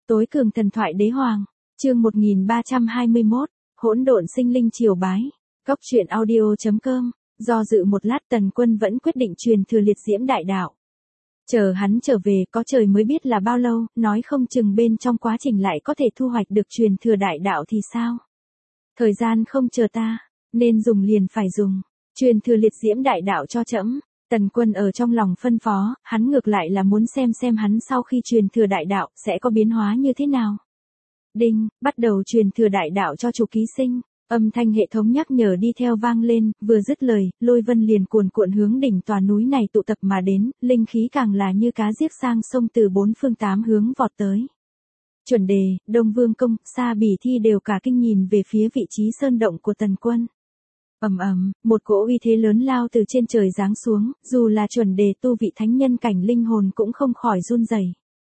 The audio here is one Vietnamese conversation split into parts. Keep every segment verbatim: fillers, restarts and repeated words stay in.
Tối cường thần thoại đế hoàng, chương một nghìn ba trăm hai mươi mốt, hỗn độn sinh linh triều bái. Cốc truyện audio chấm com, do dự một lát Tần Quân vẫn quyết định truyền thừa liệt diễm đại đạo. Chờ hắn trở về có trời mới biết là bao lâu, nói không chừng bên trong quá trình lại có thể thu hoạch được truyền thừa đại đạo thì sao? Thời gian không chờ ta, nên dùng liền phải dùng, truyền thừa liệt diễm đại đạo cho trẫm. Tần Quân ở trong lòng phân phó, hắn ngược lại là muốn xem xem hắn sau khi truyền thừa đại đạo sẽ có biến hóa như thế nào. Đinh, bắt đầu truyền thừa đại đạo cho chủ ký sinh. Âm thanh hệ thống nhắc nhở đi theo vang lên, vừa dứt lời, lôi vân liền cuồn cuộn hướng đỉnh tòa núi này tụ tập mà đến, linh khí càng là như cá giết sang sông từ bốn phương tám hướng vọt tới. Chuẩn Đề, Đông Vương Công, Sa Bỉ Thi đều cả kinh nhìn về phía vị trí sơn động của Tần Quân. Ầm ầm, một cỗ uy thế lớn lao từ trên trời giáng xuống, dù là Chuẩn Đề tu vị thánh nhân cảnh linh hồn cũng không khỏi run rẩy.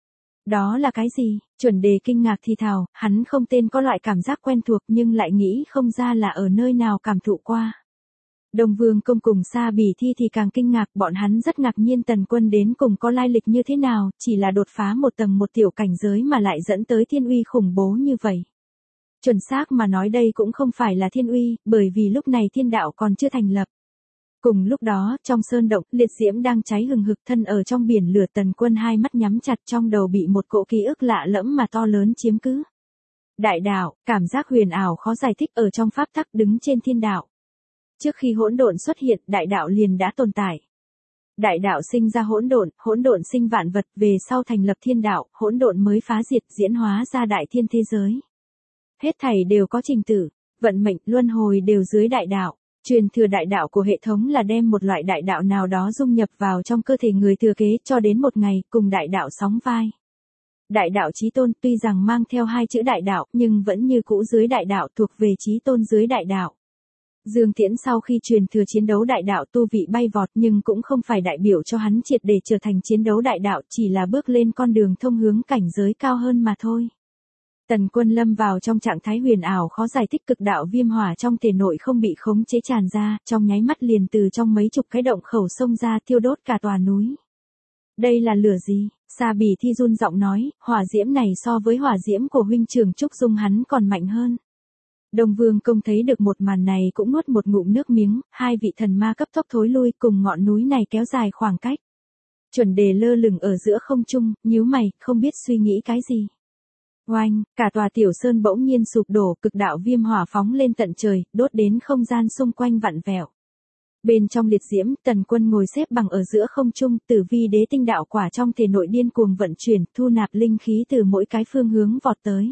Đó là cái gì? Chuẩn Đề kinh ngạc thì thào, hắn không tên có loại cảm giác quen thuộc nhưng lại nghĩ không ra là ở nơi nào cảm thụ qua. Đông Vương Công cùng Sa Bỉ Thi thì càng kinh ngạc, bọn hắn rất ngạc nhiên Tần Quân đến cùng có lai lịch như thế nào, chỉ là đột phá một tầng một tiểu cảnh giới mà lại dẫn tới thiên uy khủng bố như vậy. Chuẩn xác mà nói đây cũng không phải là thiên uy, bởi vì lúc này thiên đạo còn chưa thành lập. Cùng lúc đó, trong sơn động, liệt diễm đang cháy hừng hực thân ở trong biển lửa Tần Quân hai mắt nhắm chặt trong đầu bị một cỗ ký ức lạ lẫm mà to lớn chiếm cứ. Đại đạo, cảm giác huyền ảo khó giải thích ở trong pháp tắc đứng trên thiên đạo. Trước khi hỗn độn xuất hiện, đại đạo liền đã tồn tại. Đại đạo sinh ra hỗn độn, hỗn độn sinh vạn vật, về sau thành lập thiên đạo, hỗn độn mới phá diệt diễn hóa ra đại thiên thế giới. Hết thảy đều có trình tự, vận mệnh, luân hồi đều dưới đại đạo. Truyền thừa đại đạo của hệ thống là đem một loại đại đạo nào đó dung nhập vào trong cơ thể người thừa kế cho đến một ngày cùng đại đạo sóng vai. Đại đạo chí tôn tuy rằng mang theo hai chữ đại đạo nhưng vẫn như cũ dưới đại đạo thuộc về chí tôn dưới đại đạo. Dương Tiễn sau khi truyền thừa chiến đấu đại đạo tu vị bay vọt nhưng cũng không phải đại biểu cho hắn triệt để trở thành chiến đấu đại đạo, chỉ là bước lên con đường thông hướng cảnh giới cao hơn mà thôi. Tần Quân lâm vào trong trạng thái huyền ảo khó giải thích, cực đạo viêm hỏa trong thể nội không bị khống chế tràn ra, trong nháy mắt liền từ trong mấy chục cái động khẩu xông ra thiêu đốt cả tòa núi. Đây là lửa gì? Sa Bỉ Thi run giọng nói, hỏa diễm này so với hỏa diễm của huynh trưởng Trúc Dung hắn còn mạnh hơn. Đông Vương Công thấy được một màn này cũng nuốt một ngụm nước miếng, hai vị thần ma cấp tốc thối lui cùng ngọn núi này kéo dài khoảng cách. Chuẩn Đề lơ lửng ở giữa không trung, nhíu mày, không biết suy nghĩ cái gì. Oanh, cả tòa tiểu sơn bỗng nhiên sụp đổ, cực đạo viêm hỏa phóng lên tận trời, đốt đến không gian xung quanh vặn vẹo. Bên trong liệt diễm, Tần Quân ngồi xếp bằng ở giữa không trung, tử vi đế tinh đạo quả trong thể nội điên cuồng vận chuyển, thu nạp linh khí từ mỗi cái phương hướng vọt tới.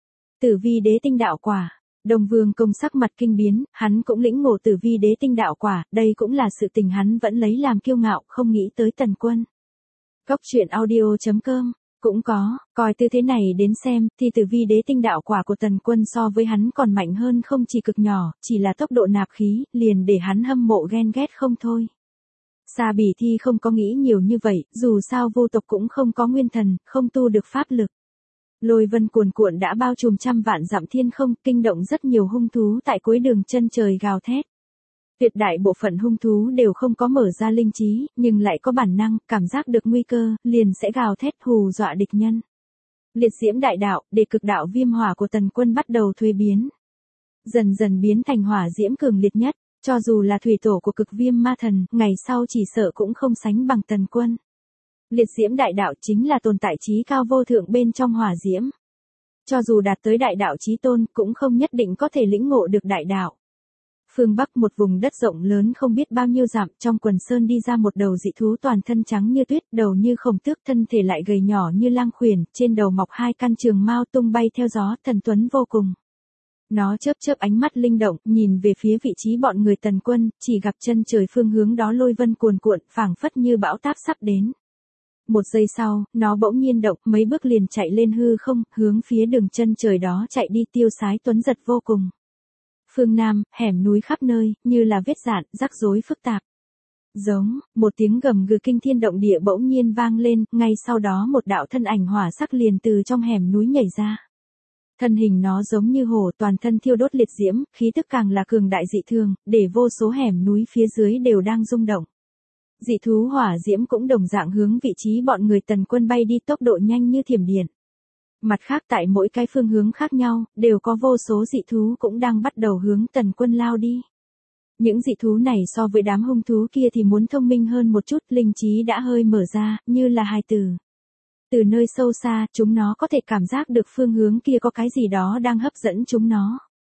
Tử vi đế tinh đạo quả, Đông Vương Công sắc mặt kinh biến, hắn cũng lĩnh ngộ tử vi đế tinh đạo quả, đây cũng là sự tình hắn vẫn lấy làm kiêu ngạo, không nghĩ tới Tần Quân. Cốc truyện audio chấm com cũng có, coi tư thế này đến xem, thì tử vi đế tinh đạo quả của Tần Quân so với hắn còn mạnh hơn không chỉ cực nhỏ, chỉ là tốc độ nạp khí, liền để hắn hâm mộ ghen ghét không thôi. Sa Bỉ Thi không có nghĩ nhiều như vậy, dù sao vô tộc cũng không có nguyên thần, không tu được pháp lực. Lôi vân cuồn cuộn đã bao trùm trăm vạn dặm thiên không, kinh động rất nhiều hung thú tại cuối đường chân trời gào thét. Tuyệt đại bộ phận hung thú đều không có mở ra linh trí, nhưng lại có bản năng, cảm giác được nguy cơ, liền sẽ gào thét hù dọa địch nhân. Liệt diễm đại đạo, để cực đạo viêm hỏa của Tần Quân bắt đầu thuế biến. Dần dần biến thành hỏa diễm cường liệt nhất, cho dù là thủy tổ của cực viêm ma thần, ngày sau chỉ sợ cũng không sánh bằng Tần Quân. Liệt diễm đại đạo chính là tồn tại trí cao vô thượng bên trong hỏa diễm. Cho dù đạt tới đại đạo chí tôn, cũng không nhất định có thể lĩnh ngộ được đại đạo. Phương Bắc một vùng đất rộng lớn không biết bao nhiêu dặm, trong quần sơn đi ra một đầu dị thú toàn thân trắng như tuyết, đầu như khổng tước, thân thể lại gầy nhỏ như lang khuyển, trên đầu mọc hai căn trường mao tung bay theo gió, thần tuấn vô cùng. Nó chớp chớp ánh mắt linh động, nhìn về phía vị trí bọn người Tần Quân, chỉ gặp chân trời phương hướng đó lôi vân cuồn cuộn, phảng phất như bão táp sắp đến. Một giây sau, nó bỗng nhiên động, mấy bước liền chạy lên hư không, hướng phía đường chân trời đó chạy đi, tiêu sái tuấn giật vô cùng. Phương Nam, hẻm núi khắp nơi, như là vết dạn, rắc rối phức tạp. Giống, một tiếng gầm gừ kinh thiên động địa bỗng nhiên vang lên, ngay sau đó một đạo thân ảnh hỏa sắc liền từ trong hẻm núi nhảy ra. Thân hình nó giống như hổ, toàn thân thiêu đốt liệt diễm, khí tức càng là cường đại dị thường, để vô số hẻm núi phía dưới đều đang rung động. Dị thú hỏa diễm cũng đồng dạng hướng vị trí bọn người Tần Quân bay đi, tốc độ nhanh như thiểm điện. Mặt khác tại mỗi cái phương hướng khác nhau, đều có vô số dị thú cũng đang bắt đầu hướng Tần Quân lao đi. Những dị thú này so với đám hung thú kia thì muốn thông minh hơn một chút, linh trí đã hơi mở ra, như là hài tử. Từ nơi sâu xa, chúng nó có thể cảm giác được phương hướng kia có cái gì đó đang hấp dẫn chúng nó.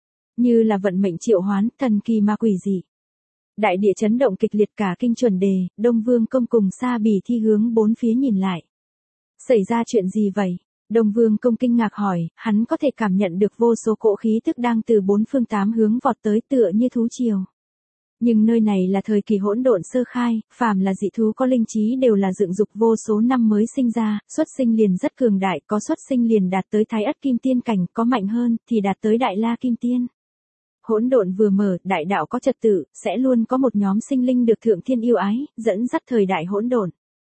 Như là vận mệnh triệu hoán, thần kỳ ma quỷ dị. Đại địa chấn động kịch liệt, cả kinh chuẩn đề, Đông Vương Công cùng Sa Bì Thi hướng bốn phía nhìn lại. Xảy ra chuyện gì vậy? Đông Vương Công kinh ngạc hỏi, hắn có thể cảm nhận được vô số cỗ khí tức đang từ bốn phương tám hướng vọt tới tựa như thú triều. Nhưng nơi này là thời kỳ hỗn độn sơ khai, phàm là dị thú có linh trí đều là dựng dục vô số năm mới sinh ra, xuất sinh liền rất cường đại, có xuất sinh liền đạt tới Thái Ất Kim Tiên cảnh, có mạnh hơn thì đạt tới Đại La Kim Tiên. Hỗn độn vừa mở, đại đạo có trật tự, sẽ luôn có một nhóm sinh linh được thượng thiên yêu ái, dẫn dắt thời đại hỗn độn.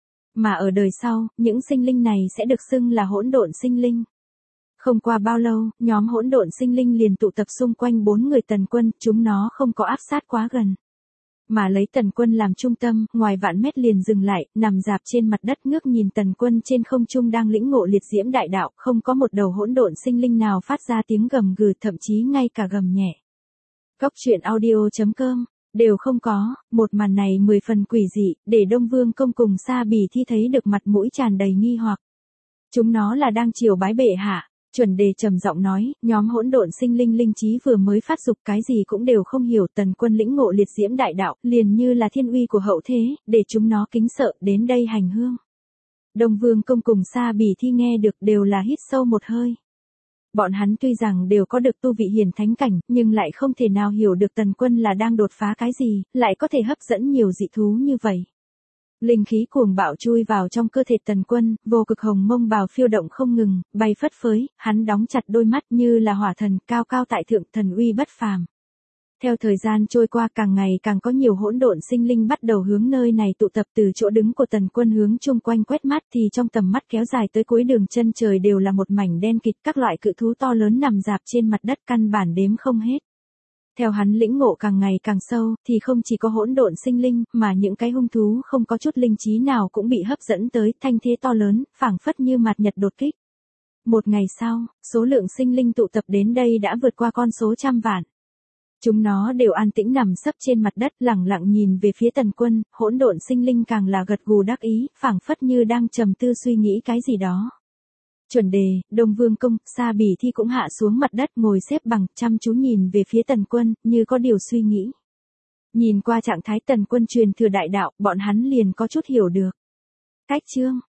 Mà ở đời sau, những sinh linh này sẽ được xưng là hỗn độn sinh linh. Không qua bao lâu, nhóm hỗn độn sinh linh liền tụ tập xung quanh bốn người Tần Quân, chúng nó không có áp sát quá gần. Mà lấy Tần Quân làm trung tâm, ngoài vạn mét liền dừng lại, nằm dạp trên mặt đất ngước nhìn Tần Quân trên không trung đang lĩnh ngộ liệt diễm đại đạo, không có một đầu hỗn độn sinh linh nào phát ra tiếng gầm gừ, thậm chí ngay cả gầm nhẹ. Cốc truyện audio chấm com đều không có, một màn này mười phần quỷ dị, để Đông Vương Công cùng Sa Bì Thi thấy được mặt mũi tràn đầy nghi hoặc. Chúng nó là đang triều bái bệ hạ. Chuẩn đề trầm giọng nói, nhóm hỗn độn sinh linh linh trí vừa mới phát dục, cái gì cũng đều không hiểu, Tần Quân lĩnh ngộ liệt diễm đại đạo, liền như là thiên uy của hậu thế, để chúng nó kính sợ, đến đây hành hương. Đông Vương Công cùng Sa Bì Thi nghe được đều là hít sâu một hơi. Bọn hắn tuy rằng đều có được tu vị hiển thánh cảnh, nhưng lại không thể nào hiểu được Tần Quân là đang đột phá cái gì, lại có thể hấp dẫn nhiều dị thú như vậy. Linh khí cuồng bạo chui vào trong cơ thể Tần Quân, vô cực hồng mông bào phiêu động không ngừng, bay phất phới, hắn đóng chặt đôi mắt như là hỏa thần, cao cao tại thượng, thần uy bất phàm. Theo thời gian trôi qua, càng ngày càng có nhiều hỗn độn sinh linh bắt đầu hướng nơi này tụ tập, từ chỗ đứng của Tần Quân hướng chung quanh quét mắt thì trong tầm mắt kéo dài tới cuối đường chân trời đều là một mảnh đen kịt, các loại cự thú to lớn nằm dạp trên mặt đất căn bản đếm không hết. Theo hắn lĩnh ngộ càng ngày càng sâu, thì không chỉ có hỗn độn sinh linh, mà những cái hung thú không có chút linh trí nào cũng bị hấp dẫn tới, thanh thế to lớn, phảng phất như mạt nhật đột kích. Một ngày sau, số lượng sinh linh tụ tập đến đây đã vượt qua con số trăm vạn. Chúng nó đều an tĩnh nằm sấp trên mặt đất, lẳng lặng nhìn về phía Tần Quân, hỗn độn sinh linh càng là gật gù đắc ý, phảng phất như đang trầm tư suy nghĩ cái gì đó. Chuẩn đề, Đông Vương Công, Sa Bì Thi cũng hạ xuống mặt đất, ngồi xếp bằng, chăm chú nhìn về phía Tần Quân, như có điều suy nghĩ. Nhìn qua trạng thái Tần Quân truyền thừa đại đạo, bọn hắn liền có chút hiểu được. Cách chương